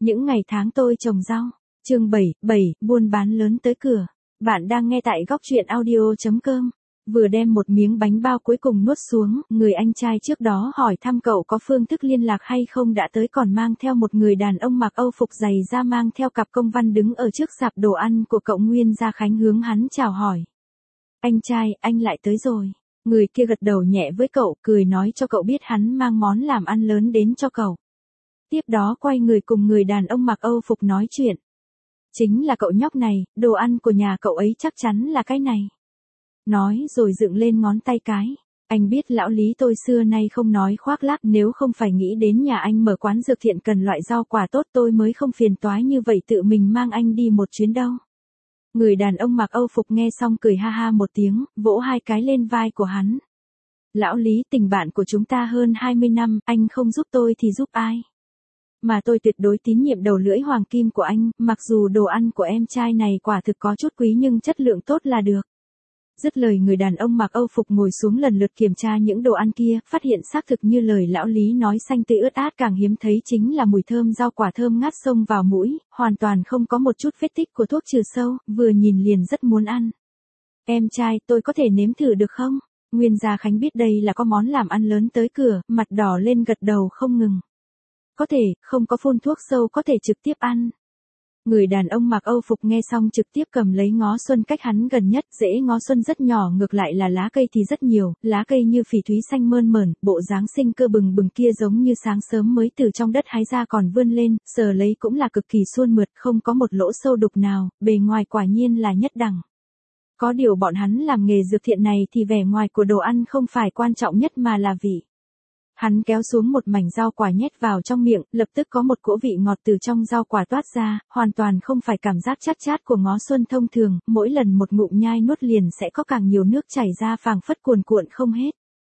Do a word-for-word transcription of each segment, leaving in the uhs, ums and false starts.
Những ngày tháng tôi trồng rau. Chương bảy, bảy, buôn bán lớn tới cửa. Bạn đang nghe tại góc truyện audio chấm com. Vừa đem một miếng bánh bao cuối cùng nuốt xuống, người anh trai trước đó hỏi thăm cậu có phương thức liên lạc hay không đã tới, còn mang theo một người đàn ông mặc Âu phục dày da mang theo cặp công văn đứng ở trước sạp đồ ăn của cậu. Nguyên Gia Khánh hướng hắn chào hỏi. Anh trai, anh lại tới rồi. Người kia gật đầu nhẹ với cậu, cười nói cho cậu biết hắn mang món làm ăn lớn đến cho cậu. Tiếp đó quay người cùng người đàn ông mặc Âu phục nói chuyện. Chính là cậu nhóc này, đồ ăn của nhà cậu ấy chắc chắn là cái này. Nói rồi dựng lên ngón tay cái. Anh biết lão Lý tôi xưa nay không nói khoác lác, nếu không phải nghĩ đến nhà anh mở quán dược thiện cần loại rau quả tốt tôi mới không phiền toái như vậy tự mình mang anh đi một chuyến đâu. Người đàn ông mặc Âu phục nghe xong cười ha ha một tiếng, vỗ hai cái lên vai của hắn. Lão Lý, tình bạn của chúng ta hơn hai mươi năm, anh không giúp tôi thì giúp ai? Mà tôi tuyệt đối tín nhiệm đầu lưỡi hoàng kim của anh, mặc dù đồ ăn của em trai này quả thực có chút quý nhưng chất lượng tốt là được. Dứt lời người đàn ông mặc Âu phục ngồi xuống lần lượt kiểm tra những đồ ăn kia, phát hiện xác thực như lời lão Lý nói, xanh tươi ướt át, càng hiếm thấy chính là mùi thơm rau quả thơm ngát xông vào mũi, hoàn toàn không có một chút vết tích của thuốc trừ sâu, vừa nhìn liền rất muốn ăn. Em trai, tôi có thể nếm thử được không? Nguyên Gia Khánh biết đây là có món làm ăn lớn tới cửa, mặt đỏ lên gật đầu không ngừng. Có thể, không có phun thuốc sâu, có thể trực tiếp ăn. Người đàn ông mặc Âu phục nghe xong trực tiếp cầm lấy ngó xuân cách hắn gần nhất, rễ ngó xuân rất nhỏ, ngược lại là lá cây thì rất nhiều, lá cây như phỉ thúy xanh mơn mởn, bộ dáng sinh cơ bừng bừng kia giống như sáng sớm mới từ trong đất hái ra còn vươn lên, sờ lấy cũng là cực kỳ suôn mượt, không có một lỗ sâu đục nào, bề ngoài quả nhiên là nhất đẳng. Có điều bọn hắn làm nghề dược thiện này thì vẻ ngoài của đồ ăn không phải quan trọng nhất mà là vị. Hắn kéo xuống một mảnh rau quả nhét vào trong miệng, lập tức có một cỗ vị ngọt từ trong rau quả toát ra, hoàn toàn không phải cảm giác chát chát của ngó xuân thông thường, mỗi lần một ngụm nhai nuốt liền sẽ có càng nhiều nước chảy ra phảng phất cuồn cuộn không hết.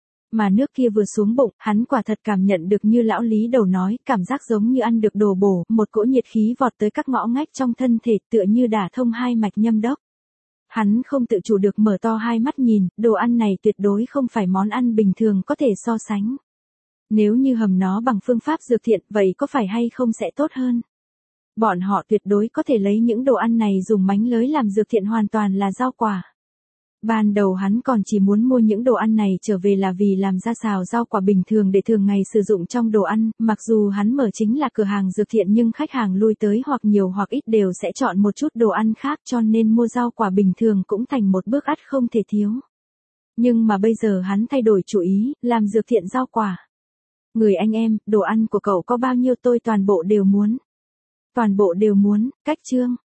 Mà nước kia vừa xuống bụng, hắn quả thật cảm nhận được như lão Lý đầu nói, cảm giác giống như ăn được đồ bổ, một cỗ nhiệt khí vọt tới các ngõ ngách trong thân thể, tựa như đả thông hai mạch nhâm đốc. Hắn không tự chủ được mở to hai mắt nhìn, đồ ăn này tuyệt đối không phải món ăn bình thường có thể so sánh. Nếu như hầm nó bằng phương pháp dược thiện, vậy có phải hay không sẽ tốt hơn? Bọn họ tuyệt đối có thể lấy những đồ ăn này dùng mánh lới làm dược thiện, hoàn toàn là rau quả. Ban đầu hắn còn chỉ muốn mua những đồ ăn này trở về là vì làm ra xào rau quả bình thường để thường ngày sử dụng trong đồ ăn, mặc dù hắn mở chính là cửa hàng dược thiện nhưng khách hàng lui tới hoặc nhiều hoặc ít đều sẽ chọn một chút đồ ăn khác, cho nên mua rau quả bình thường cũng thành một bước ắt không thể thiếu. Nhưng mà bây giờ hắn thay đổi chủ ý, làm dược thiện rau quả. Người anh em, đồ ăn của cậu có bao nhiêu tôi toàn bộ đều muốn. Toàn bộ đều muốn, cách chương.